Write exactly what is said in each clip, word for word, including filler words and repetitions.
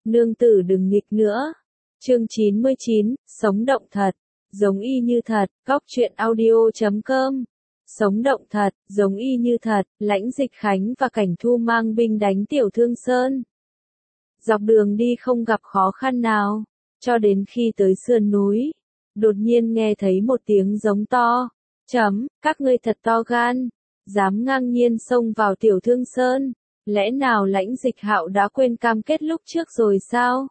Nương tử đừng nghịch nữa. Chương chín mươi chín, sống động thật, giống y như thật, góc truyện audio chấm com. Sống động thật, giống y như thật, Lãnh Dịch Khánh và Cảnh Thu mang binh đánh Tiểu Thương Sơn. Dọc đường đi không gặp khó khăn nào, cho đến khi tới sườn núi, đột nhiên nghe thấy một tiếng giống to, chấm, các ngươi thật to gan, dám ngang nhiên xông vào Tiểu Thương Sơn, lẽ nào Lãnh Dịch Hạo đã quên cam kết lúc trước rồi sao?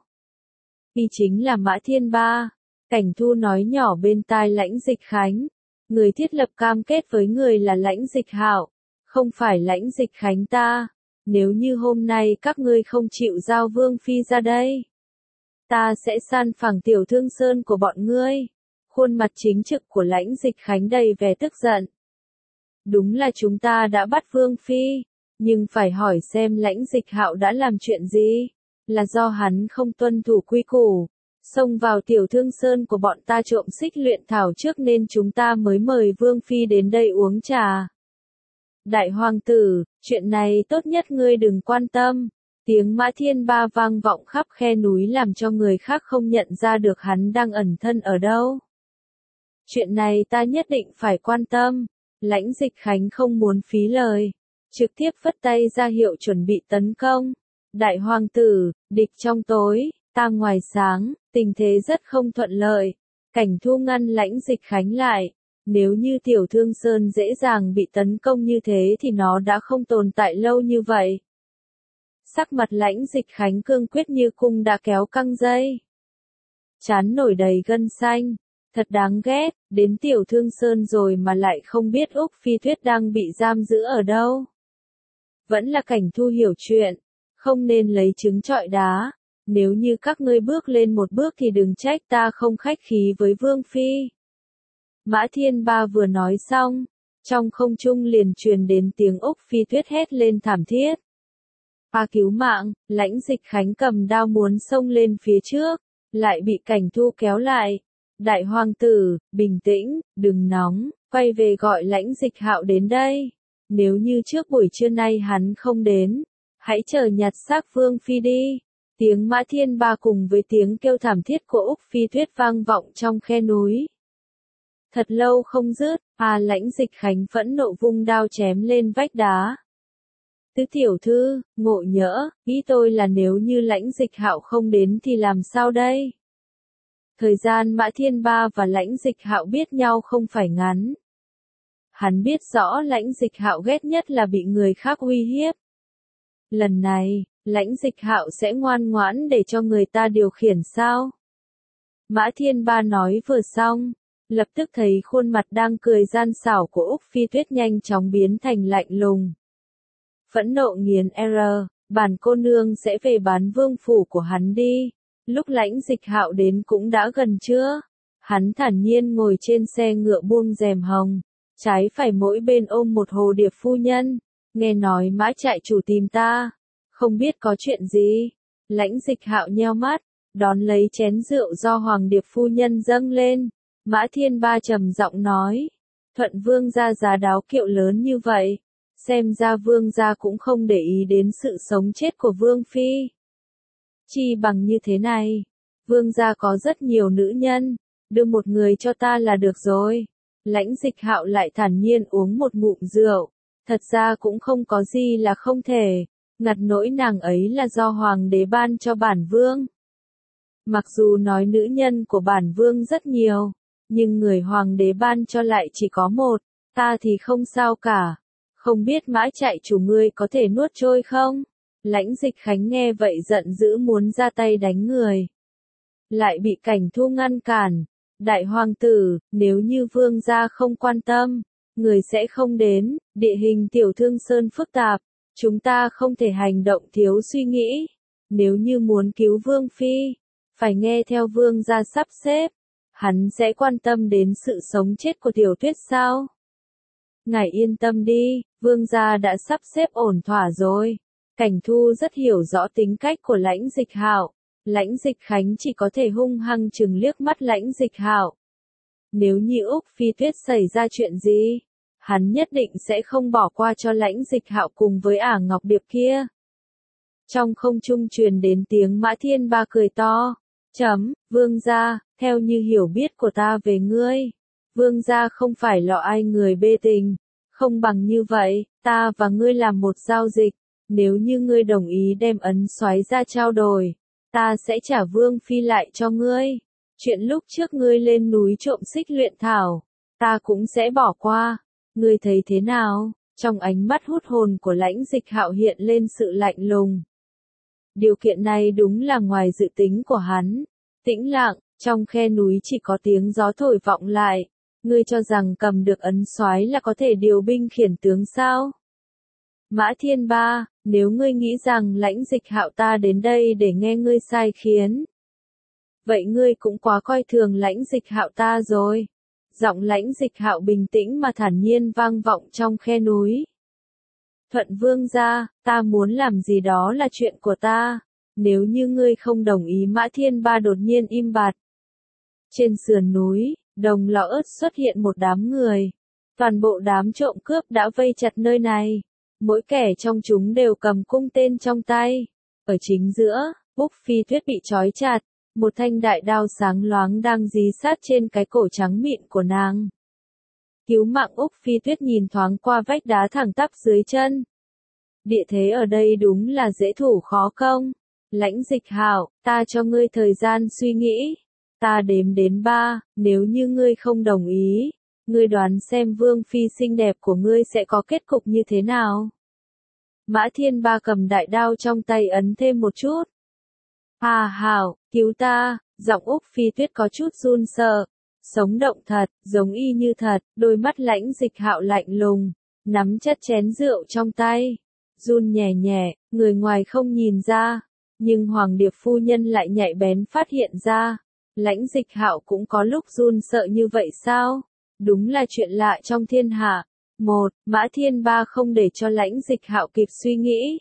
Y chính là Mã Thiên Ba. Cảnh Thu nói nhỏ bên tai Lãnh Dịch Khánh, người thiết lập cam kết với người là Lãnh Dịch Hạo, không phải Lãnh Dịch Khánh ta. Nếu như hôm nay các ngươi không chịu giao Vương Phi ra đây, ta sẽ san phẳng Tiểu Thương Sơn của bọn ngươi. Khuôn mặt chính trực của Lãnh Dịch Khánh đầy vẻ tức giận. Đúng là chúng ta đã bắt Vương Phi, nhưng phải hỏi xem Lãnh Dịch Hạo đã làm chuyện gì, là do hắn không tuân thủ quy củ, xông vào Tiểu Thương Sơn của bọn ta trộm xích luyện thảo trước nên chúng ta mới mời Vương Phi đến đây uống trà. Đại hoàng tử, chuyện này tốt nhất ngươi đừng quan tâm. Tiếng Mã Thiên Ba vang vọng khắp khe núi làm cho người khác không nhận ra được hắn đang ẩn thân ở đâu. Chuyện này ta nhất định phải quan tâm. Lãnh Dịch Khánh không muốn phí lời, trực tiếp phất tay ra hiệu chuẩn bị tấn công. Đại hoàng tử, địch trong tối, ta ngoài sáng, tình thế rất không thuận lợi. Cảnh Thu ngăn Lãnh Dịch Khánh lại. Nếu như Tiểu Thương Sơn dễ dàng bị tấn công như thế thì nó đã không tồn tại lâu như vậy. Sắc mặt Lãnh Dịch Khánh cương quyết như cung đã kéo căng dây. Trán nổi đầy gân xanh. Thật đáng ghét, đến Tiểu Thương Sơn rồi mà lại không biết Úc Phi Tuyết đang bị giam giữ ở đâu. Vẫn là Cảnh Thu hiểu chuyện, không nên lấy trứng trọi đá. Nếu như các ngươi bước lên một bước thì đừng trách ta không khách khí với Vương Phi. Mã Thiên Ba vừa nói xong, trong không trung liền truyền đến tiếng Úc Phi Tuyết hét lên thảm thiết. A cứu mạng, Lãnh Dịch Khánh cầm đao muốn xông lên phía trước, lại bị Cảnh Thu kéo lại. Đại hoàng tử, bình tĩnh, đừng nóng, quay về gọi Lãnh Dịch Hạo đến đây. Nếu như trước buổi trưa nay hắn không đến, hãy chờ nhặt xác Vương Phi đi. Tiếng Mã Thiên Ba cùng với tiếng kêu thảm thiết của Úc Phi Tuyết vang vọng trong khe núi. Thật lâu không dứt, à Lãnh Dịch Khánh phẫn nộ vung đao chém lên vách đá. Tứ tiểu thư, ngộ nhỡ, ý tôi là nếu như Lãnh Dịch Hạo không đến thì làm sao đây? Thời gian Mã Thiên Ba và Lãnh Dịch Hạo biết nhau không phải ngắn. Hắn biết rõ Lãnh Dịch Hạo ghét nhất là bị người khác uy hiếp. Lần này, Lãnh Dịch Hạo sẽ ngoan ngoãn để cho người ta điều khiển sao? Mã Thiên Ba nói vừa xong, lập tức thấy khuôn mặt đang cười gian xảo của Úc Phi Tuyết nhanh chóng biến thành lạnh lùng. Phẫn nộ nghiến R, bản cô nương sẽ về bán vương phủ của hắn đi. Lúc Lãnh Dịch Hạo đến cũng đã gần trưa. Hắn thản nhiên ngồi trên xe ngựa buông rèm hồng, trái phải mỗi bên ôm một hồ điệp phu nhân. Nghe nói Mã trại chủ tìm ta, không biết có chuyện gì. Lãnh Dịch Hạo nheo mắt, đón lấy chén rượu do Hoàng điệp phu nhân dâng lên. Mã Thiên Ba trầm giọng nói, Thuận Vương gia giá đáo kiệu lớn như vậy, xem ra Vương gia cũng không để ý đến sự sống chết của Vương Phi. Chi bằng như thế này, Vương gia có rất nhiều nữ nhân, đưa một người cho ta là được rồi. Lãnh Dịch Hạo lại thản nhiên uống một ngụm rượu, thật ra cũng không có gì là không thể, ngặt nỗi nàng ấy là do Hoàng đế ban cho bản Vương. Mặc dù nói nữ nhân của bản Vương rất nhiều, nhưng người Hoàng đế ban cho lại chỉ có một, ta thì không sao cả. Không biết Mã trại chủ ngươi có thể nuốt trôi không? Lãnh Dịch Khánh nghe vậy giận dữ muốn ra tay đánh người. Lại bị Cảnh Thu ngăn cản. Đại hoàng tử, nếu như Vương gia không quan tâm, người sẽ không đến. Địa hình Tiểu Thương Sơn phức tạp, chúng ta không thể hành động thiếu suy nghĩ. Nếu như muốn cứu Vương Phi, phải nghe theo Vương gia sắp xếp. Hắn sẽ quan tâm đến sự sống chết của Tiểu Tuyết sao? Ngài yên tâm đi, Vương gia đã sắp xếp ổn thỏa rồi. Cảnh Thu rất hiểu rõ tính cách của Lãnh Dịch Hạo. Lãnh Dịch Khánh chỉ có thể hung hăng chừng liếc mắt Lãnh Dịch Hạo. Nếu như Úc Phi Tuyết xảy ra chuyện gì, hắn nhất định sẽ không bỏ qua cho Lãnh Dịch Hạo cùng với Ả Ngọc Điệp kia. Trong không trung truyền đến tiếng Mã Thiên Ba cười to. Chấm, vương gia, theo như hiểu biết của ta về ngươi, vương gia không phải lọ ai người bê tình. Không bằng như vậy, ta và ngươi làm một giao dịch. Nếu như ngươi đồng ý đem ấn soái ra trao đổi, ta sẽ trả vương phi lại cho ngươi. Chuyện lúc trước ngươi lên núi trộm xích luyện thảo, ta cũng sẽ bỏ qua. Ngươi thấy thế nào? Trong ánh mắt hút hồn của Lãnh Dịch Hạo hiện lên sự lạnh lùng. Điều kiện này đúng là ngoài dự tính của hắn. Tĩnh lặng, trong khe núi chỉ có tiếng gió thổi vọng lại. Ngươi cho rằng cầm được ấn soái là có thể điều binh khiển tướng sao? Mã Thiên Ba, nếu ngươi nghĩ rằng Lãnh Dịch Hạo ta đến đây để nghe ngươi sai khiến, vậy ngươi cũng quá coi thường Lãnh Dịch Hạo ta rồi. Giọng Lãnh Dịch Hạo bình tĩnh mà thản nhiên vang vọng trong khe núi. Thuận vương gia, ta muốn làm gì đó là chuyện của ta. Nếu như ngươi không đồng ý. Mã Thiên Ba đột nhiên im bặt. Trên sườn núi, Đồng Lọ Ớt xuất hiện một đám người. Toàn bộ đám trộm cướp đã vây chặt nơi này. Mỗi kẻ trong chúng đều cầm cung tên trong tay. Ở chính giữa, Úc Phi Tuyết bị trói chặt. Một thanh đại đao sáng loáng đang dí sát trên cái cổ trắng mịn của nàng. Cứu mạng. Úc Phi Tuyết nhìn thoáng qua vách đá thẳng tắp dưới chân. Địa thế ở đây đúng là dễ thủ khó công. Lãnh Dịch Hạo, ta cho ngươi thời gian suy nghĩ. Ta đếm đến ba, nếu như ngươi không đồng ý, ngươi đoán xem vương phi xinh đẹp của ngươi sẽ có kết cục như thế nào. Mã Thiên Ba cầm đại đao trong tay ấn thêm một chút. Hà Hảo, cứu ta, giọng Úc Phi Tuyết có chút run sợ. Sống động thật, giống y như thật, đôi mắt Lãnh Dịch Hạo lạnh lùng, nắm chặt chén rượu trong tay. Run nhẹ nhẹ, người ngoài không nhìn ra, nhưng Hoàng Điệp phu nhân lại nhạy bén phát hiện ra. Lãnh Dịch Hạo cũng có lúc run sợ như vậy sao? Đúng là chuyện lạ trong thiên hạ. Một, Mã Thiên Ba không để cho Lãnh Dịch Hạo kịp suy nghĩ.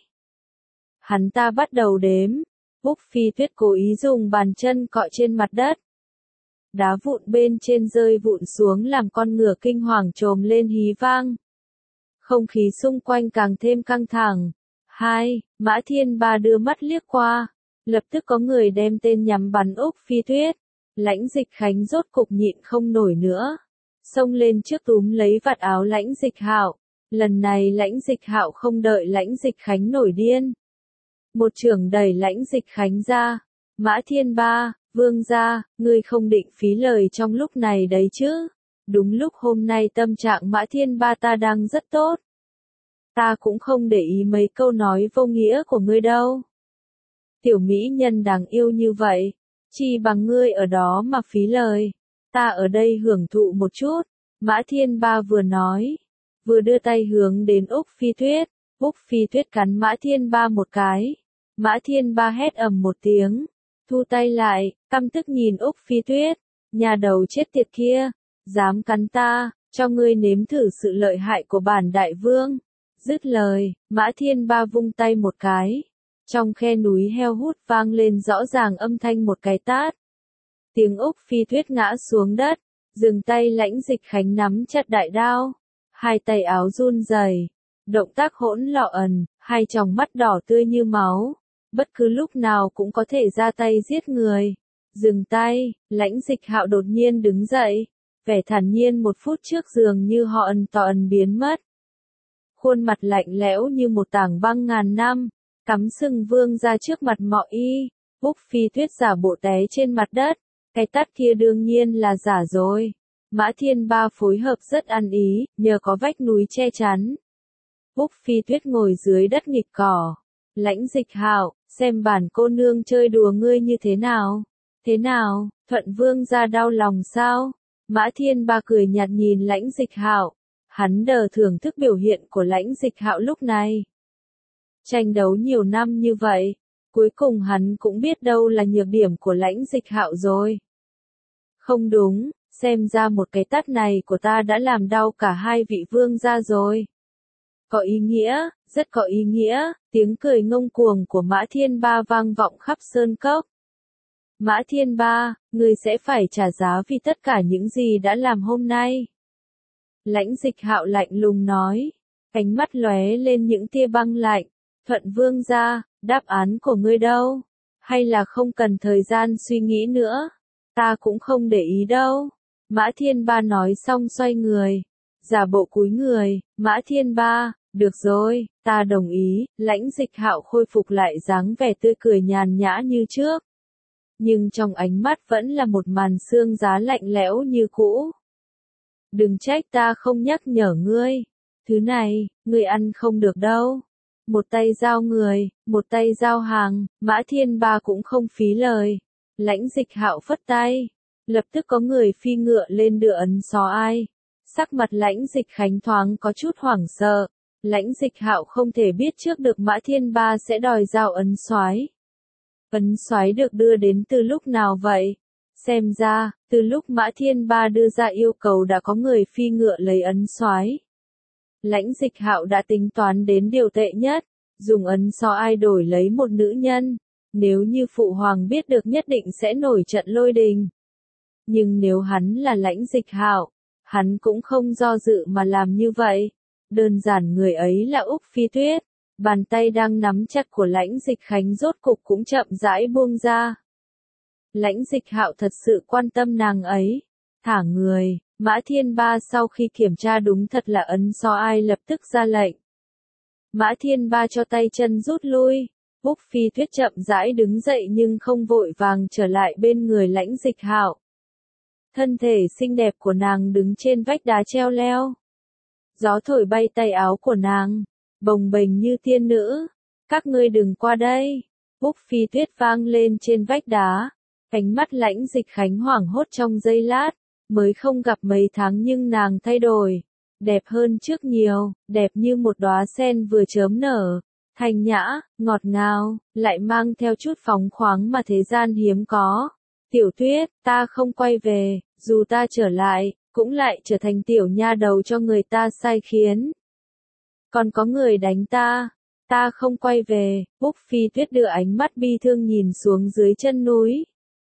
Hắn ta bắt đầu đếm. Úc Phi Tuyết cố ý dùng bàn chân cọ trên mặt đất. Đá vụn bên trên rơi vụn xuống làm con ngựa kinh hoàng trồm lên hí vang. Không khí xung quanh càng thêm căng thẳng. Hai, Mã Thiên Ba đưa mắt liếc qua. Lập tức có người đem tên nhắm bắn Úc Phi Tuyết. Lãnh Dịch Khánh rốt cục nhịn không nổi nữa. Xông lên trước túm lấy vạt áo Lãnh Dịch Hạo. Lần này Lãnh Dịch Hạo không đợi Lãnh Dịch Khánh nổi điên. Một chưởng đẩy Lãnh Dịch Khánh ra. Mã Thiên Ba, vương gia, ngươi không định phí lời trong lúc này đấy chứ. Đúng lúc hôm nay tâm trạng Mã Thiên Ba ta đang rất tốt. Ta cũng không để ý mấy câu nói vô nghĩa của ngươi đâu. Tiểu mỹ nhân đáng yêu như vậy, chi bằng ngươi ở đó mà phí lời. Ta ở đây hưởng thụ một chút. Mã Thiên Ba vừa nói, vừa đưa tay hướng đến Úc Phi Tuyết. Úc Phi Tuyết cắn Mã Thiên Ba một cái. Mã Thiên Ba hét ầm một tiếng, thu tay lại, căm tức nhìn Úc Phi Tuyết. Nhà đầu chết tiệt kia, dám cắn ta, cho ngươi nếm thử sự lợi hại của bản đại vương. Dứt lời, Mã Thiên Ba vung tay một cái. Trong khe núi heo hút vang lên rõ ràng âm thanh một cái tát. Tiếng Úc Phi Tuyết ngã xuống đất, dừng tay. Lãnh Dịch Khánh nắm chặt đại đao. Hai tay áo run rẩy, động tác hỗn lọ ẩn, hai tròng mắt đỏ tươi như máu. Bất cứ lúc nào cũng có thể ra tay giết người. Dừng tay, Lãnh Dịch Hạo đột nhiên đứng dậy. Vẻ thản nhiên một phút trước dường như họ ẩn tỏ ẩn biến mất. Khuôn mặt lạnh lẽo như một tảng băng ngàn năm, cắm sừng vương ra trước mặt mọi y. Úc Phi Tuyết giả bộ té trên mặt đất. Cái tát kia đương nhiên là giả rồi. Mã Thiên Ba phối hợp rất ăn ý, nhờ có vách núi che chắn. Úc Phi Tuyết ngồi dưới đất nghịch cỏ. Lãnh Dịch Hạo, xem bản cô nương chơi đùa ngươi như thế nào? Thế nào, Thuận vương ra đau lòng sao? Mã Thiên Ba cười nhạt nhìn Lãnh Dịch Hạo. Hắn đờ thưởng thức biểu hiện của Lãnh Dịch Hạo lúc này. Tranh đấu nhiều năm như vậy, cuối cùng hắn cũng biết đâu là nhược điểm của Lãnh Dịch Hạo rồi. Không đúng, xem ra một cái tát này của ta đã làm đau cả hai vị vương gia rồi. Có ý nghĩa, rất có ý nghĩa. Tiếng cười ngông cuồng của Mã Thiên Ba vang vọng khắp sơn cốc. Mã Thiên Ba, ngươi sẽ phải trả giá vì tất cả những gì đã làm hôm nay. Lãnh Dịch Hạo lạnh lùng nói, ánh mắt lóe lên những tia băng lạnh. Thuận vương gia, đáp án của ngươi đâu? Hay là không cần thời gian suy nghĩ nữa? Ta cũng không để ý đâu. Mã Thiên Ba nói xong xoay người. Giả bộ cúi người, Mã Thiên Ba, được rồi, ta đồng ý. Lãnh Dịch Hạo khôi phục lại dáng vẻ tươi cười nhàn nhã như trước. Nhưng trong ánh mắt vẫn là một màn xương giá lạnh lẽo như cũ. Đừng trách ta không nhắc nhở ngươi. Thứ này, ngươi ăn không được đâu. Một tay giao người, một tay giao hàng, Mã Thiên Ba cũng không phí lời. Lãnh Dịch Hạo phất tay. Lập tức có người phi ngựa lên đưa ấn xó ai. Sắc mặt Lãnh Dịch Khánh thoáng có chút hoảng sợ. Lãnh Dịch Hạo không thể biết trước được Mã Thiên Ba sẽ đòi giao ấn soái. Ấn soái được đưa đến từ lúc nào vậy? Xem ra, từ lúc Mã Thiên Ba đưa ra yêu cầu đã có người phi ngựa lấy ấn soái. Lãnh Dịch Hạo đã tính toán đến điều tệ nhất, dùng ấn soái ai đổi lấy một nữ nhân. Nếu như phụ hoàng biết được nhất định sẽ nổi trận lôi đình. Nhưng nếu hắn là Lãnh Dịch Hạo, hắn cũng không do dự mà làm như vậy. Đơn giản người ấy là Úc Phi Tuyết. Bàn tay đang nắm chặt của Lãnh Dịch Khánh rốt cục cũng chậm rãi buông ra. Lãnh Dịch Hạo thật sự quan tâm nàng ấy. Thả người, Mã Thiên Ba sau khi kiểm tra đúng thật là ấn soái ai lập tức ra lệnh. Mã Thiên Ba cho tay chân rút lui. Úc Phi Tuyết chậm rãi đứng dậy nhưng không vội vàng trở lại bên người Lãnh Dịch Hạo. Thân thể xinh đẹp của nàng đứng trên vách đá treo leo. Gió thổi bay tay áo của nàng, bồng bềnh như tiên nữ. Các ngươi đừng qua đây. Úc Phi Tuyết vang lên trên vách đá. Ánh mắt Lãnh Dịch Khánh hoảng hốt trong giây lát. Mới không gặp mấy tháng nhưng nàng thay đổi. Đẹp hơn trước nhiều, đẹp như một đóa sen vừa chớm nở. Thanh nhã, ngọt ngào, lại mang theo chút phóng khoáng mà thế gian hiếm có. Tiểu Tuyết, ta không quay về, dù ta trở lại, cũng lại trở thành tiểu nha đầu cho người ta sai khiến. Còn có người đánh ta, ta không quay về. Úc Phi Tuyết đưa ánh mắt bi thương nhìn xuống dưới chân núi.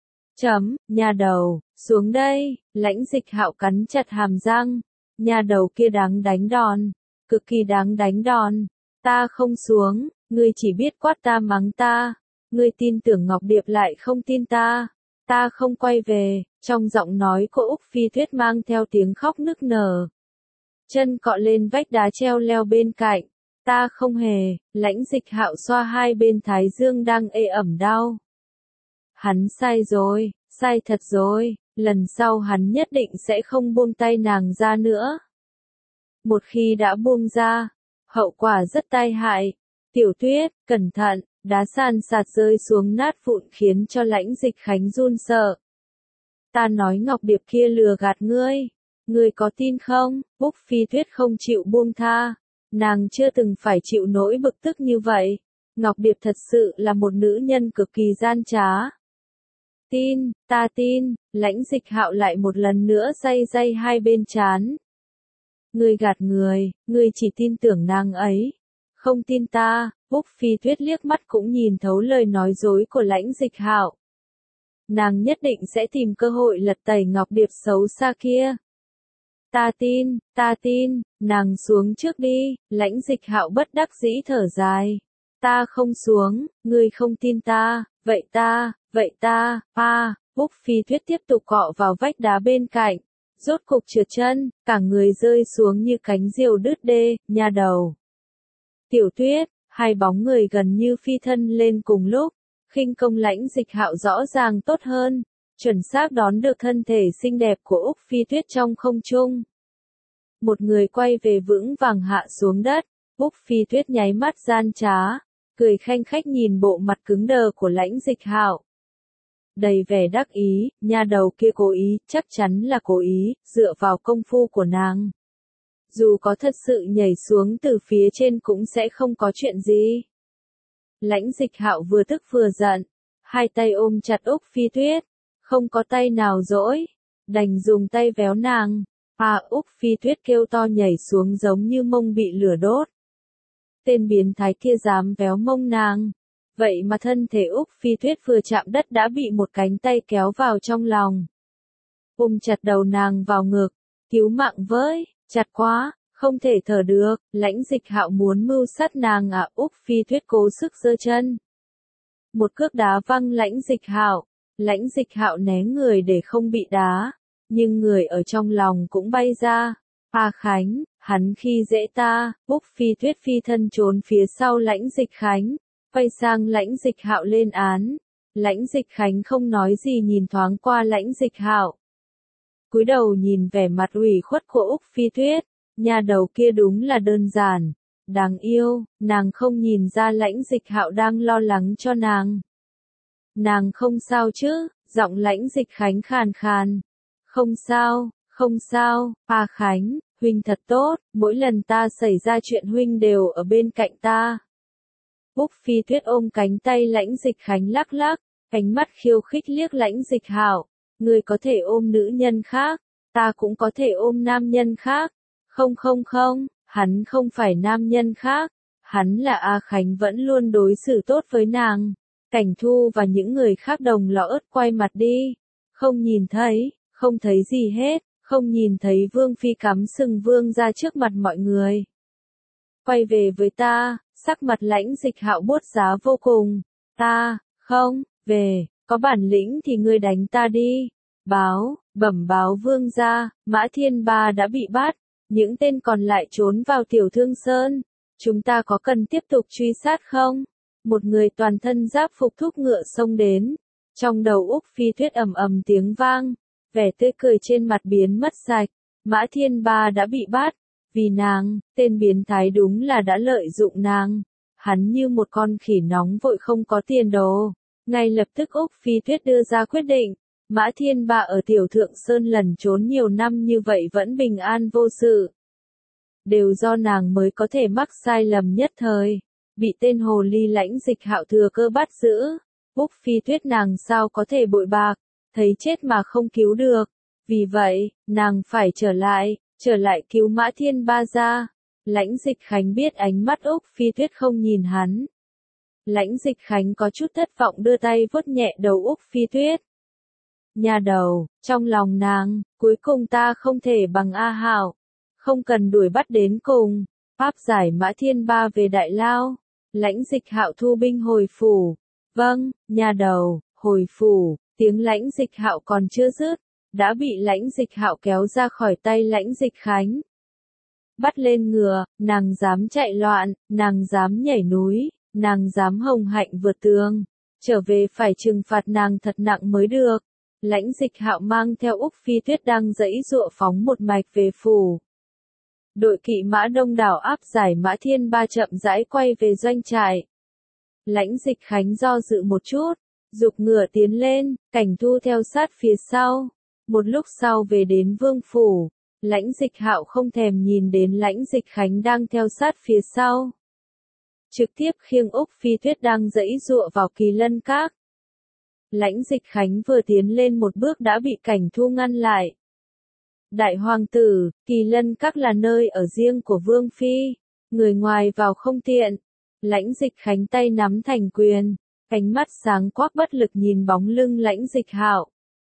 Chấm, nha đầu, xuống đây. Lãnh Dịch Hạo cắn chặt hàm răng. Nha đầu kia đáng đánh đòn, cực kỳ đáng đánh đòn. Ta không xuống, ngươi chỉ biết quát ta mắng ta. Ngươi tin tưởng Ngọc Điệp lại không tin ta. Ta không quay về. Trong giọng nói của Úc Phi Tuyết mang theo tiếng khóc nức nở. Chân cọ lên vách đá treo leo bên cạnh. Ta không hề. Lãnh Dịch Hạo xoa hai bên thái dương đang ê ẩm đau. Hắn sai rồi, sai thật rồi. Lần sau hắn nhất định sẽ không buông tay nàng ra nữa. Một khi đã buông ra, hậu quả rất tai hại. Tiểu Tuyết, cẩn thận. Đá san sạt rơi xuống nát vụn khiến cho Lãnh Dịch Khánh run sợ. Ta nói Ngọc Điệp kia lừa gạt ngươi. Ngươi có tin không? Úc Phi Tuyết không chịu buông tha. Nàng chưa từng phải chịu nỗi bực tức như vậy. Ngọc Điệp thật sự là một nữ nhân cực kỳ gian trá. Tin, ta tin. Lãnh Dịch Hạo lại một lần nữa day day hai bên trán. Ngươi gạt người, ngươi chỉ tin tưởng nàng ấy. Không tin ta. Úc Phi Tuyết liếc mắt cũng nhìn thấu lời nói dối của Lãnh Dịch Hạo. Nàng nhất định sẽ tìm cơ hội lật tẩy Ngọc Điệp xấu xa kia. Ta tin, ta tin, nàng xuống trước đi. Lãnh Dịch Hạo bất đắc dĩ thở dài. Ta không xuống, ngươi không tin ta, vậy ta, vậy ta, a. Úc Phi Tuyết tiếp tục cọ vào vách đá bên cạnh. Rốt cục trượt chân, cả người rơi xuống như cánh diều đứt đê, nha đầu. Tiểu Tuyết. Hai bóng người gần như phi thân lên cùng lúc, khinh công Lãnh Dịch Hạo rõ ràng tốt hơn, chuẩn xác đón được thân thể xinh đẹp của Úc Phi Tuyết trong không trung. Một người quay về vững vàng hạ xuống đất, Úc Phi Tuyết nháy mắt gian trá, cười khanh khách nhìn bộ mặt cứng đờ của Lãnh Dịch Hạo. Đầy vẻ đắc ý, nha đầu kia cố ý, chắc chắn là cố ý, dựa vào công phu của nàng. Dù có thật sự nhảy xuống từ phía trên cũng sẽ không có chuyện gì. Lãnh Dịch Hạo vừa tức vừa giận, hai tay ôm chặt Úc Phi Tuyết, không có tay nào dỗi, đành dùng tay véo nàng. À, Úc Phi Tuyết kêu to nhảy xuống giống như mông bị lửa đốt. Tên biến thái kia dám véo mông nàng. Vậy mà thân thể Úc Phi Tuyết vừa chạm đất đã bị một cánh tay kéo vào trong lòng. Ôm chặt đầu nàng vào ngực, cứu mạng với. Chặt quá, Không thể thở được, Lãnh Dịch Hạo muốn mưu sát nàng à? Úc Phi Tuyết cố sức giơ chân. Một cước đá văng Lãnh Dịch Hạo. Lãnh Dịch Hạo né người để không bị đá, nhưng người ở trong lòng cũng bay ra. A Khánh, hắn khi dễ ta. Úc Phi Tuyết phi thân trốn phía sau Lãnh Dịch Khánh, quay sang Lãnh Dịch Hạo lên án. Lãnh Dịch Khánh không nói gì, nhìn thoáng qua Lãnh Dịch Hạo, cúi đầu nhìn vẻ mặt ủy khuất của Úc Phi Tuyết. Nhà đầu kia đúng là đơn giản, đáng yêu, nàng không nhìn ra Lãnh Dịch Hạo đang lo lắng cho nàng. Nàng không sao chứ? Giọng Lãnh Dịch Khánh khàn khàn. Không sao, không sao, A Khánh, huynh thật tốt, mỗi lần ta xảy ra chuyện huynh đều ở bên cạnh ta. Úc Phi Tuyết ôm cánh tay Lãnh Dịch Khánh lắc lắc, ánh mắt khiêu khích liếc Lãnh Dịch Hạo. Ngươi có thể ôm nữ nhân khác, ta cũng có thể ôm nam nhân khác. Không không không, hắn không phải nam nhân khác, hắn là A Khánh vẫn luôn đối xử tốt với nàng. Cảnh Thu và những người khác đồng lo ớt quay mặt đi. Không nhìn thấy, không thấy gì hết, không nhìn thấy Vương Phi cắm sừng vương ra trước mặt mọi người. Quay về với ta, sắc mặt Lãnh Dịch Hạo buốt giá vô cùng. Ta, không, về, có bản lĩnh thì ngươi đánh ta đi. Báo, bẩm báo vương gia, Mã Thiên Ba đã bị bắt, những tên còn lại trốn vào Tiểu Thương Sơn. Chúng ta có cần tiếp tục truy sát không? Một người toàn thân giáp phục thúc ngựa xông đến. Trong đầu Úc Phi Tuyết ầm ầm tiếng vang, vẻ tươi cười trên mặt biến mất sạch. Mã Thiên Ba đã bị bắt, vì nàng, tên biến thái đúng là đã lợi dụng nàng. Hắn như một con khỉ nóng vội không có tiền đồ. Ngay lập tức Úc Phi Tuyết đưa ra quyết định. Mã Thiên Ba ở Tiểu Thượng Sơn lẩn trốn nhiều năm như vậy vẫn bình an vô sự. Đều do nàng mới có thể mắc sai lầm nhất thời. Bị tên hồ ly Lãnh Dịch Hạo thừa cơ bắt giữ. Úc Phi Tuyết nàng sao có thể bội bạc, thấy chết mà không cứu được. Vì vậy, nàng phải trở lại, trở lại cứu Mã Thiên Ba ra. Lãnh Dịch Khánh biết ánh mắt Úc Phi Tuyết không nhìn hắn. Lãnh Dịch Khánh có chút thất vọng đưa tay vuốt nhẹ đầu Úc Phi Tuyết. Nhà đầu, trong lòng nàng, cuối cùng ta không thể bằng A Hạo. Không cần đuổi bắt đến cùng. Áp giải Mã Thiên Ba về Đại Lao. Lãnh Dịch Hạo thu binh hồi phủ. Vâng, nhà đầu, hồi phủ. Tiếng Lãnh Dịch Hạo còn chưa dứt, đã bị Lãnh Dịch Hạo kéo ra khỏi tay Lãnh Dịch Khánh. Bắt lên ngựa, nàng dám chạy loạn, nàng dám nhảy núi, nàng dám hồng hạnh vượt tường. Trở về phải trừng phạt nàng thật nặng mới được. Lãnh Dịch Hạo mang theo Úc Phi Tuyết đang giãy giụa phóng một mạch về phủ. Đội kỵ mã đông đảo áp giải Mã Thiên Ba chậm rãi quay về doanh trại. Lãnh Dịch Khánh do dự một chút, giục ngựa tiến lên, Cảnh Thu theo sát phía sau. Một lúc sau về đến vương phủ, Lãnh Dịch Hạo không thèm nhìn đến Lãnh Dịch Khánh đang theo sát phía sau. Trực tiếp khiêng Úc Phi Tuyết đang giãy giụa vào Kỳ Lân Các. Lãnh Dịch Khánh vừa tiến lên một bước đã bị Cảnh Thu ngăn lại. Đại hoàng tử, Kỳ Lân Các là nơi ở riêng của Vương Phi, người ngoài vào không tiện. Lãnh Dịch Khánh tay nắm thành quyền, ánh mắt sáng quắc bất lực nhìn bóng lưng Lãnh Dịch Hạo.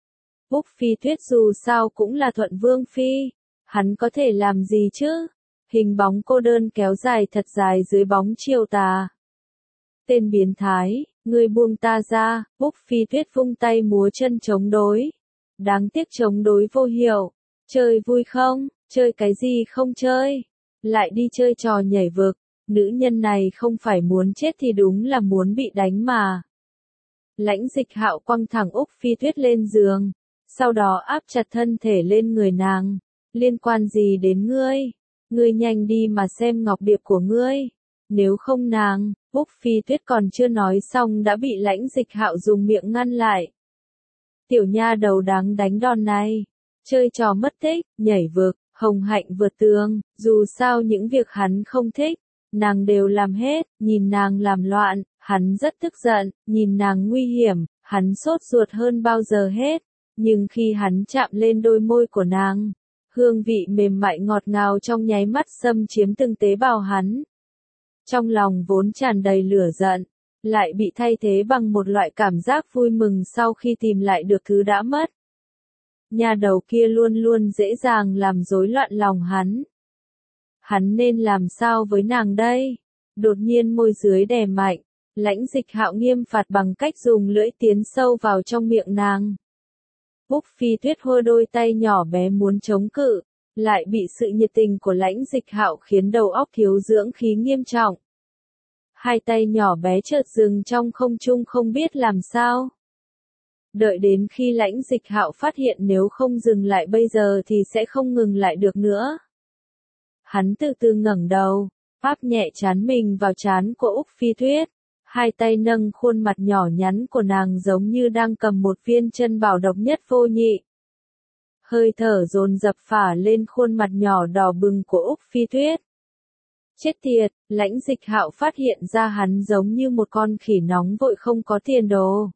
Úc Phi Tuyết dù sao cũng là thuận Vương Phi, hắn có thể làm gì chứ? Hình bóng cô đơn kéo dài thật dài dưới bóng chiều tà. Tên biến thái, ngươi buông ta ra. Úc Phi Tuyết vung tay múa chân chống đối. Đáng tiếc chống đối vô hiệu. Chơi vui không? Chơi cái gì không chơi? Lại đi chơi trò nhảy vực. Nữ nhân này không phải muốn chết thì đúng là muốn bị đánh mà. Lãnh Dịch Hạo quăng thẳng Úc Phi Tuyết lên giường, sau đó áp chặt thân thể lên người nàng. Liên quan gì đến ngươi? Ngươi nhanh đi mà xem ngọc điệp của ngươi. Nếu không nàng, Úc Phi Tuyết còn chưa nói xong đã bị Lãnh Dịch Hạo dùng miệng ngăn lại. Tiểu nha đầu đáng đánh đòn này. Chơi trò mất tích, nhảy vực, hồng hạnh vượt tường, dù sao những việc hắn không thích, nàng đều làm hết. Nhìn nàng làm loạn, hắn rất tức giận, nhìn nàng nguy hiểm, hắn sốt ruột hơn bao giờ hết. Nhưng khi hắn chạm lên đôi môi của nàng, hương vị mềm mại ngọt ngào trong nháy mắt xâm chiếm từng tế bào hắn. Trong lòng vốn tràn đầy lửa giận, lại bị thay thế bằng một loại cảm giác vui mừng sau khi tìm lại được thứ đã mất. Nhà đầu kia luôn luôn dễ dàng làm rối loạn lòng hắn. Hắn nên làm sao với nàng đây? Đột nhiên môi dưới đè mạnh, Lãnh Dịch Hạo nghiêm phạt bằng cách dùng lưỡi tiến sâu vào trong miệng nàng. Úc Phi Tuyết hôi đôi tay nhỏ bé muốn chống cự, lại bị sự nhiệt tình của Lãnh Dịch Hạo khiến đầu óc thiếu dưỡng khí nghiêm trọng. Hai tay nhỏ bé chợt dừng trong không trung không biết làm sao. Đợi đến khi Lãnh Dịch Hạo phát hiện nếu không dừng lại bây giờ thì sẽ không ngừng lại được nữa. Hắn từ từ ngẩng đầu, áp nhẹ trán mình vào trán của Úc Phi Tuyết, hai tay nâng khuôn mặt nhỏ nhắn của nàng giống như đang cầm một viên chân bảo độc nhất vô nhị. Hơi thở dồn dập phả lên khuôn mặt nhỏ đỏ bừng của Úc Phi Tuyết. Chết tiệt, Lãnh Dịch Hạo phát hiện ra hắn giống như một con khỉ nóng vội không có tiền đồ.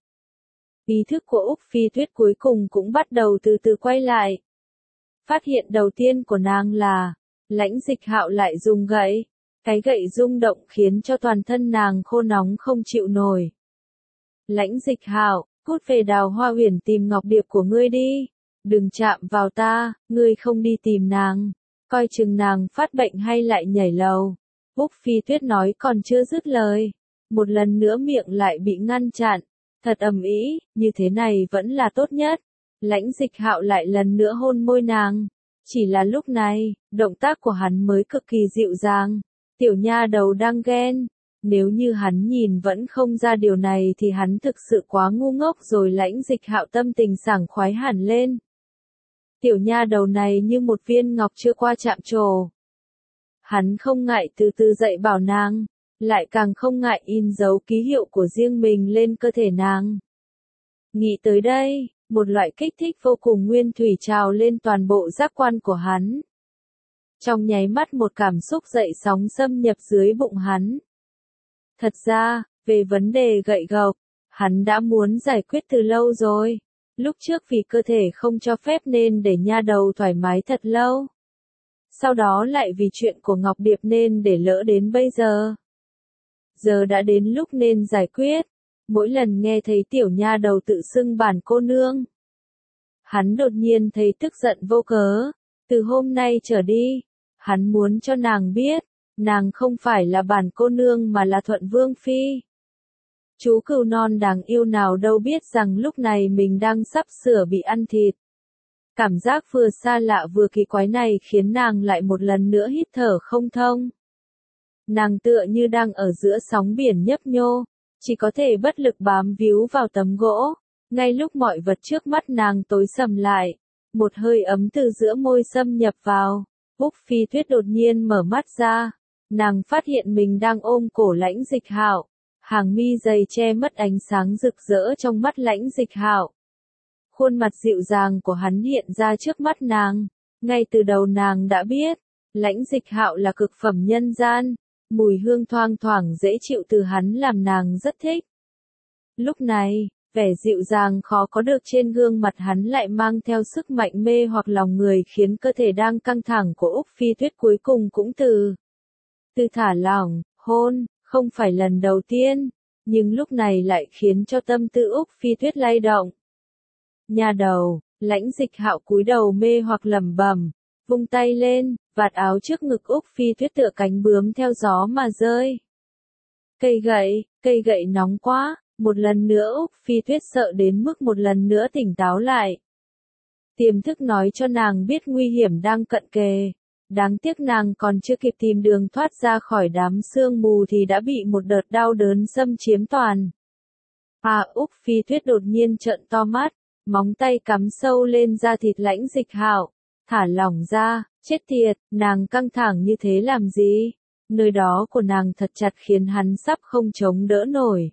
Ý thức của Úc Phi Tuyết cuối cùng cũng bắt đầu từ từ quay lại. Phát hiện đầu tiên của nàng là, Lãnh Dịch Hạo lại dùng gậy. Cái gậy rung động khiến cho toàn thân nàng khô nóng không chịu nổi. Lãnh Dịch Hạo, cút về Đào Hoa Huyền tìm Ngọc Điệp của ngươi đi. Đừng chạm vào ta, ngươi không đi tìm nàng. Coi chừng nàng phát bệnh hay lại nhảy lầu. Úc Phi Tuyết nói còn chưa dứt lời. Một lần nữa miệng lại bị ngăn chặn. Thật ầm ĩ, như thế này vẫn là tốt nhất. Lãnh Dịch Hạo lại lần nữa hôn môi nàng. Chỉ là lúc này, động tác của hắn mới cực kỳ dịu dàng. Tiểu nha đầu đang ghen. Nếu như hắn nhìn vẫn không ra điều này thì hắn thực sự quá ngu ngốc rồi. Lãnh Dịch Hạo tâm tình sảng khoái hẳn lên. Tiểu nha đầu này như một viên ngọc chưa qua chạm trổ. Hắn không ngại từ từ dạy bảo nàng, lại càng không ngại in dấu ký hiệu của riêng mình lên cơ thể nàng. Nghĩ tới đây, một loại kích thích vô cùng nguyên thủy trào lên toàn bộ giác quan của hắn. Trong nháy mắt một cảm xúc dậy sóng xâm nhập dưới bụng hắn. Thật ra, về vấn đề gậy gộc, hắn đã muốn giải quyết từ lâu rồi. Lúc trước vì cơ thể không cho phép nên để nha đầu thoải mái thật lâu. Sau đó lại vì chuyện của Ngọc Điệp nên để lỡ đến bây giờ. Giờ đã đến lúc nên giải quyết. Mỗi lần nghe thấy tiểu nha đầu tự xưng bản cô nương, hắn đột nhiên thấy tức giận vô cớ. Từ hôm nay trở đi, hắn muốn cho nàng biết, nàng không phải là bản cô nương mà là Thuận Vương Phi. Chú cừu non đáng yêu nào đâu biết rằng lúc này mình đang sắp sửa bị ăn thịt. Cảm giác vừa xa lạ vừa kỳ quái này khiến nàng lại một lần nữa hít thở không thông. Nàng tựa như đang ở giữa sóng biển nhấp nhô, chỉ có thể bất lực bám víu vào tấm gỗ. Ngay lúc mọi vật trước mắt nàng tối sầm lại, một hơi ấm từ giữa môi xâm nhập vào. Úc Phi Tuyết đột nhiên mở mắt ra, nàng phát hiện mình đang ôm cổ Lãnh Dịch Hạo. Hàng mi dày che mất ánh sáng rực rỡ trong mắt Lãnh Dịch Hạo. Khuôn mặt dịu dàng của hắn hiện ra trước mắt nàng. Ngay từ đầu nàng đã biết, Lãnh Dịch Hạo là cực phẩm nhân gian. Mùi hương thoang thoảng dễ chịu từ hắn làm nàng rất thích. Lúc này, vẻ dịu dàng khó có được trên gương mặt hắn lại mang theo sức mạnh mê hoặc lòng người khiến cơ thể đang căng thẳng của Úc Phi Tuyết cuối cùng cũng từ từ thả lỏng, hôn. Không phải lần đầu tiên, nhưng lúc này lại khiến cho tâm tư Úc Phi Tuyết lay động. Nha đầu, Lãnh Dịch Hạo cúi đầu mê hoặc lẩm bẩm, vung tay lên, vạt áo trước ngực Úc Phi Tuyết tựa cánh bướm theo gió mà rơi. Cây gậy, cây gậy nóng quá, một lần nữa Úc Phi Tuyết sợ đến mức một lần nữa tỉnh táo lại. Tiềm thức nói cho nàng biết nguy hiểm đang cận kề. Đáng tiếc nàng còn chưa kịp tìm đường thoát ra khỏi đám sương mù thì đã bị một đợt đau đớn xâm chiếm toàn. À, Úc Phi Tuyết đột nhiên trợn to mắt, móng tay cắm sâu lên da thịt Lãnh Dịch Hạo, thả lỏng ra, chết tiệt, nàng căng thẳng như thế làm gì? Nơi đó của nàng thật chặt khiến hắn sắp không chống đỡ nổi.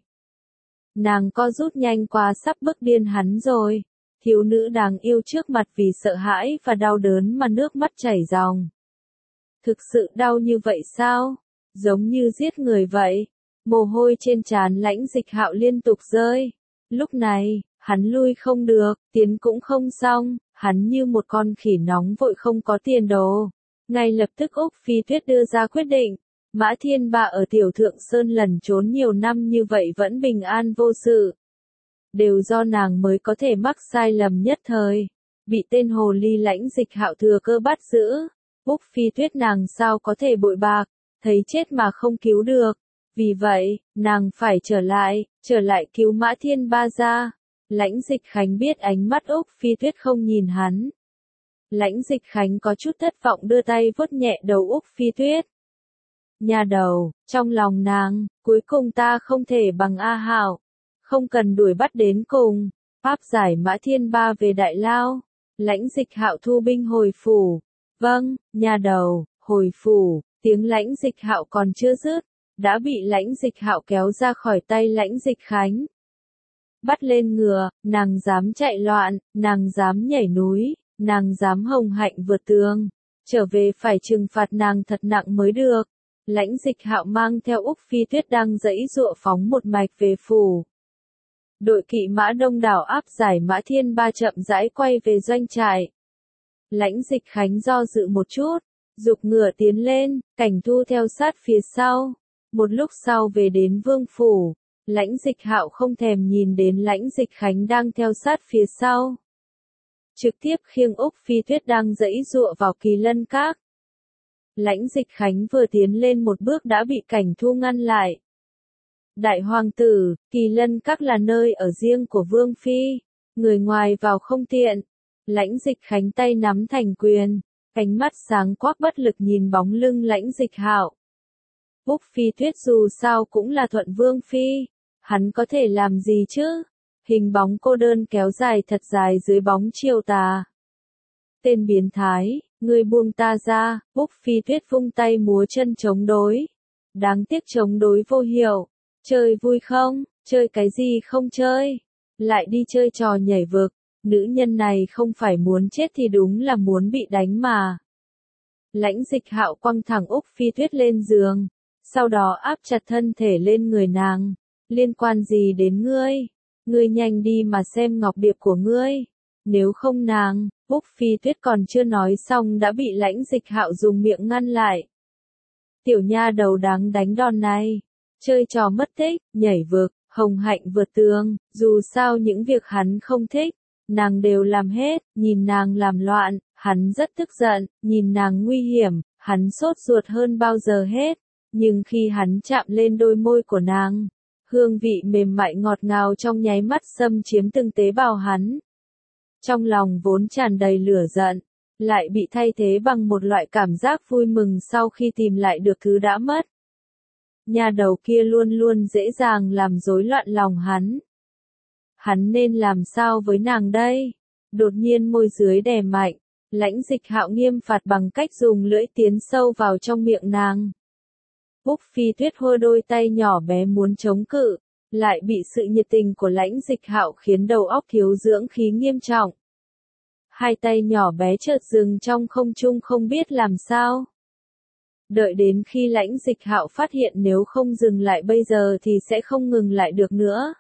Nàng co rút nhanh quá sắp bức điên hắn rồi. Thiếu nữ đáng yêu trước mặt vì sợ hãi và đau đớn mà nước mắt chảy ròng. Thực sự đau như vậy sao? Giống như giết người vậy. Mồ hôi trên trán Lãnh Dịch Hạo liên tục rơi. Lúc này, hắn lui không được, tiến cũng không xong, hắn như một con khỉ nóng vội không có tiền đồ. Ngay lập tức Úc Phi Tuyết đưa ra quyết định. Mã Thiên Bạ ở Tiểu Thượng Sơn lẩn trốn nhiều năm như vậy vẫn bình an vô sự. Đều do nàng mới có thể mắc sai lầm nhất thời. Bị tên hồ ly Lãnh Dịch Hạo thừa cơ bắt giữ. Úc Phi Tuyết nàng sao có thể bội bạc, thấy chết mà không cứu được. Vì vậy, nàng phải trở lại, trở lại cứu Mã Thiên Ba gia. Lãnh Dịch Khánh biết ánh mắt Úc Phi Tuyết không nhìn hắn. Lãnh Dịch Khánh có chút thất vọng đưa tay vuốt nhẹ đầu Úc Phi Tuyết. Nhà đầu, trong lòng nàng, cuối cùng ta không thể bằng A Hạo. Không cần đuổi bắt đến cùng. Pháp giải Mã Thiên Ba về Đại Lao. Lãnh Dịch Hạo thu binh hồi phủ. Vâng, nhà đầu, hồi phủ. Tiếng Lãnh Dịch Hạo còn chưa dứt, đã bị Lãnh Dịch Hạo kéo ra khỏi tay Lãnh Dịch Khánh. Bắt lên ngựa, nàng dám chạy loạn, nàng dám nhảy núi, nàng dám hồng hạnh vượt tường. Trở về phải trừng phạt nàng thật nặng mới được. Lãnh Dịch Hạo mang theo Úc Phi Tuyết đang giãy giụa phóng một mạch về phủ. Đội kỵ mã đông đảo áp giải Mã Thiên Ba chậm rãi quay về doanh trại. Lãnh Dịch Khánh do dự một chút, giục ngựa tiến lên, Cảnh Thu theo sát phía sau. Một lúc sau về đến vương phủ, Lãnh Dịch Hạo không thèm nhìn đến Lãnh Dịch Khánh đang theo sát phía sau. Trực tiếp khiêng Úc Phi Tuyết đang giãy giụa vào Kỳ Lân Các. Lãnh Dịch Khánh vừa tiến lên một bước đã bị Cảnh Thu ngăn lại. Đại hoàng tử, Kỳ Lân Các là nơi ở riêng của Vương Phi, người ngoài vào không tiện. Lãnh Dịch Khánh tay nắm thành quyền, ánh mắt sáng quắc bất lực nhìn bóng lưng Lãnh Dịch Hạo. Úc Phi Tuyết dù sao cũng là thuận Vương Phi, hắn có thể làm gì chứ? Hình bóng cô đơn kéo dài thật dài dưới bóng chiều tà. Tên biến thái, ngươi buông ta ra, Úc Phi Tuyết vung tay múa chân chống đối. Đáng tiếc chống đối vô hiệu. Chơi vui không? Chơi cái gì không chơi? Lại đi chơi trò nhảy vực. Nữ nhân này không phải muốn chết thì đúng là muốn bị đánh mà. Lãnh Dịch Hạo quăng thẳng Úc Phi Tuyết lên giường, sau đó áp chặt thân thể lên người nàng. Liên quan gì đến ngươi? Ngươi nhanh đi mà xem ngọc điệp của ngươi. Nếu không nàng, Úc Phi Tuyết còn chưa nói xong đã bị Lãnh Dịch Hạo dùng miệng ngăn lại. Tiểu nha đầu đáng đánh đòn này. Chơi trò mất tích, nhảy vực, hồng hạnh vượt tường, dù sao những việc hắn không thích, nàng đều làm hết. Nhìn nàng làm loạn, hắn rất tức giận. Nhìn nàng nguy hiểm, hắn sốt ruột hơn bao giờ hết. Nhưng khi hắn chạm lên đôi môi của nàng, hương vị mềm mại ngọt ngào trong nháy mắt xâm chiếm từng tế bào hắn. Trong lòng vốn tràn đầy lửa giận, lại bị thay thế bằng một loại cảm giác vui mừng sau khi tìm lại được thứ đã mất. Nhà đầu kia luôn luôn dễ dàng làm rối loạn lòng hắn. Hắn nên làm sao với nàng đây? Đột nhiên môi dưới đè mạnh, Lãnh Dịch Hạo nghiêm phạt bằng cách dùng lưỡi tiến sâu vào trong miệng nàng. Úc Phi Tuyết hô đôi tay nhỏ bé muốn chống cự, lại bị sự nhiệt tình của Lãnh Dịch Hạo khiến đầu óc thiếu dưỡng khí nghiêm trọng. Hai tay nhỏ bé chợt dừng trong không trung không biết làm sao. Đợi đến khi Lãnh Dịch Hạo phát hiện nếu không dừng lại bây giờ thì sẽ không ngừng lại được nữa.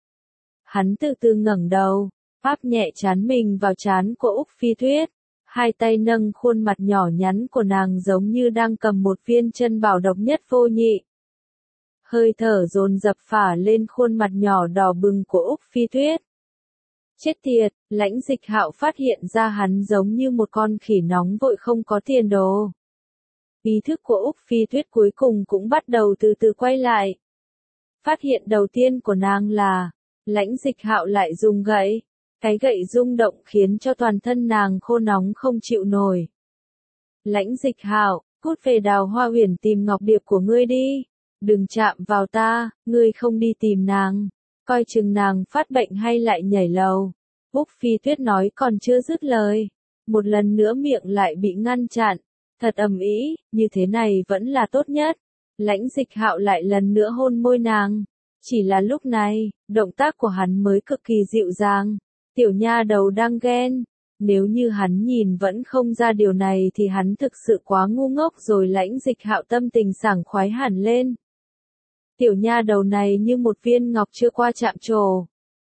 Hắn từ từ ngẩng đầu, áp nhẹ trán mình vào trán của Úc Phi Tuyết. Hai tay nâng khuôn mặt nhỏ nhắn của nàng giống như đang cầm một viên chân bảo độc nhất vô nhị. Hơi thở dồn dập phả lên khuôn mặt nhỏ đỏ bừng của Úc Phi Tuyết. Chết tiệt, Lãnh Dịch Hạo phát hiện ra hắn giống như một con khỉ nóng vội không có tiền đồ. Ý thức của Úc Phi Tuyết cuối cùng cũng bắt đầu từ từ quay lại. Phát hiện đầu tiên của nàng là, Lãnh Dịch Hạo lại dùng gậy. Cái gậy rung động khiến cho toàn thân nàng khô nóng không chịu nổi. Lãnh Dịch Hạo, cút về Đào Hoa Uyển tìm ngọc điệp của ngươi đi. Đừng chạm vào ta, ngươi không đi tìm nàng. Coi chừng nàng phát bệnh hay lại nhảy lầu. Úc Phi Tuyết nói còn chưa dứt lời. Một lần nữa miệng lại bị ngăn chặn. Thật ầm ĩ, như thế này vẫn là tốt nhất. Lãnh Dịch Hạo lại lần nữa hôn môi nàng. Chỉ là lúc này, động tác của hắn mới cực kỳ dịu dàng. Tiểu nha đầu đang ghen. Nếu như hắn nhìn vẫn không ra điều này thì hắn thực sự quá ngu ngốc rồi. Lãnh Dịch Hạo tâm tình sảng khoái hẳn lên. Tiểu nha đầu này như một viên ngọc chưa qua chạm trổ.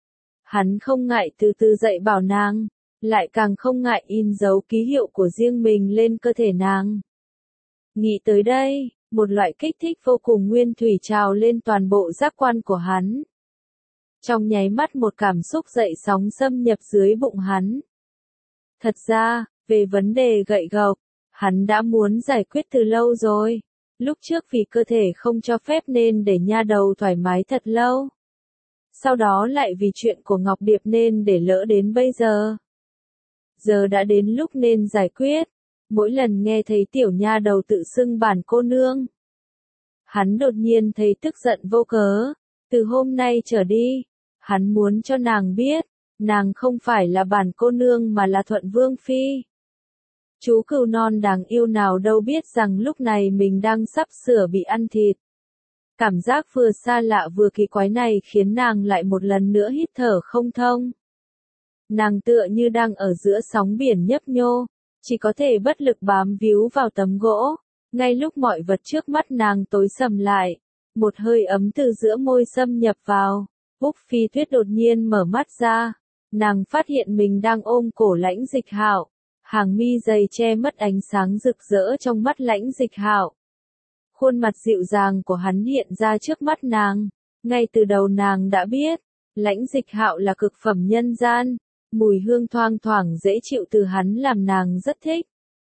Hắn không ngại từ từ dạy bảo nàng, lại càng không ngại in dấu ký hiệu của riêng mình lên cơ thể nàng. Nghĩ tới đây, một loại kích thích vô cùng nguyên thủy trào lên toàn bộ giác quan của hắn. Trong nháy mắt một cảm xúc dậy sóng xâm nhập dưới bụng hắn. Thật ra, về vấn đề gậy gộc, Hắn đã muốn giải quyết từ lâu rồi. Lúc trước vì cơ thể không cho phép nên để nha đầu thoải mái thật lâu. Sau đó lại vì chuyện của Ngọc Điệp nên để lỡ đến bây giờ. Giờ đã đến lúc nên giải quyết. Mỗi lần nghe thấy tiểu nha đầu tự xưng bản cô nương, hắn đột nhiên thấy tức giận vô cớ. Từ hôm nay trở đi, hắn muốn cho nàng biết, nàng không phải là bản cô nương mà là Thuận Vương Phi. Chú cừu non đáng yêu nào đâu biết rằng lúc này mình đang sắp sửa bị ăn thịt. Cảm giác vừa xa lạ vừa kỳ quái này khiến nàng lại một lần nữa hít thở không thông. Nàng tựa như đang ở giữa sóng biển nhấp nhô, chỉ có thể bất lực bám víu vào tấm gỗ. Ngay lúc mọi vật trước mắt nàng tối sầm lại, một hơi ấm từ giữa môi xâm nhập vào. Úc Phi Tuyết đột nhiên mở mắt ra, nàng phát hiện mình đang ôm cổ Lãnh Dịch Hạo. Hàng mi dày che mất ánh sáng rực rỡ trong mắt Lãnh Dịch Hạo. Khuôn mặt dịu dàng của hắn hiện ra trước mắt nàng. Ngay từ đầu nàng đã biết, Lãnh Dịch Hạo là cực phẩm nhân gian. Mùi hương thoang thoảng dễ chịu từ hắn làm nàng rất thích.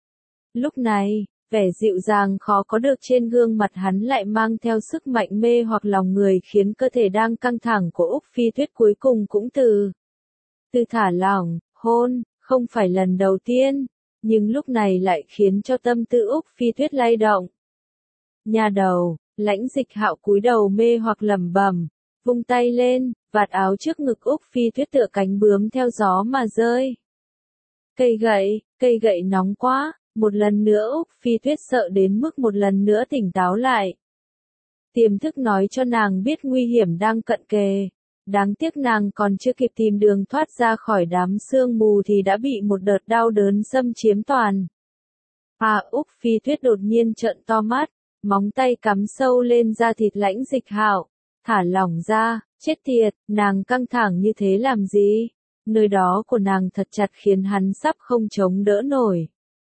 Lúc này, vẻ dịu dàng khó có được trên gương mặt hắn lại mang theo sức mạnh mê hoặc lòng người khiến cơ thể đang căng thẳng của Úc Phi Tuyết cuối cùng cũng từ từ thả lỏng. Hôn, không phải lần đầu tiên, nhưng lúc này lại khiến cho tâm tư Úc Phi Tuyết lay động. Nha đầu, Lãnh Dịch Hạo cúi đầu mê hoặc lẩm bẩm, vung tay lên, vạt áo trước ngực Úc Phi Tuyết tựa cánh bướm theo gió mà rơi. Cây gậy, cây gậy nóng quá, một lần nữa Úc Phi Tuyết sợ đến mức một lần nữa tỉnh táo lại. Tiềm thức nói cho nàng biết nguy hiểm đang cận kề. Đáng tiếc nàng còn chưa kịp tìm đường thoát ra khỏi đám sương mù thì đã bị một đợt đau đớn xâm chiếm toàn. À, Úc Phi Tuyết đột nhiên trợn to mắt, móng tay cắm sâu lên da thịt Lãnh Dịch Hạo, thả lỏng ra, chết tiệt, nàng căng thẳng như thế làm gì? Nơi đó của nàng thật chặt khiến hắn sắp không chống đỡ nổi.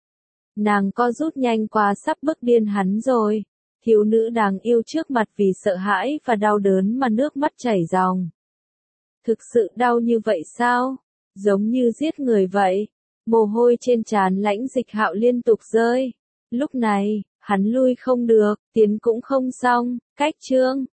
Nàng co rút nhanh qua sắp bức điên hắn rồi. Thiếu nữ đáng yêu trước mặt vì sợ hãi và đau đớn mà nước mắt chảy ròng. Thực sự đau như vậy sao? Giống như giết người vậy. Mồ hôi trên trán Lãnh Dịch Hạo liên tục rơi. Lúc này, hắn lui không được, tiến cũng không xong. Cách chương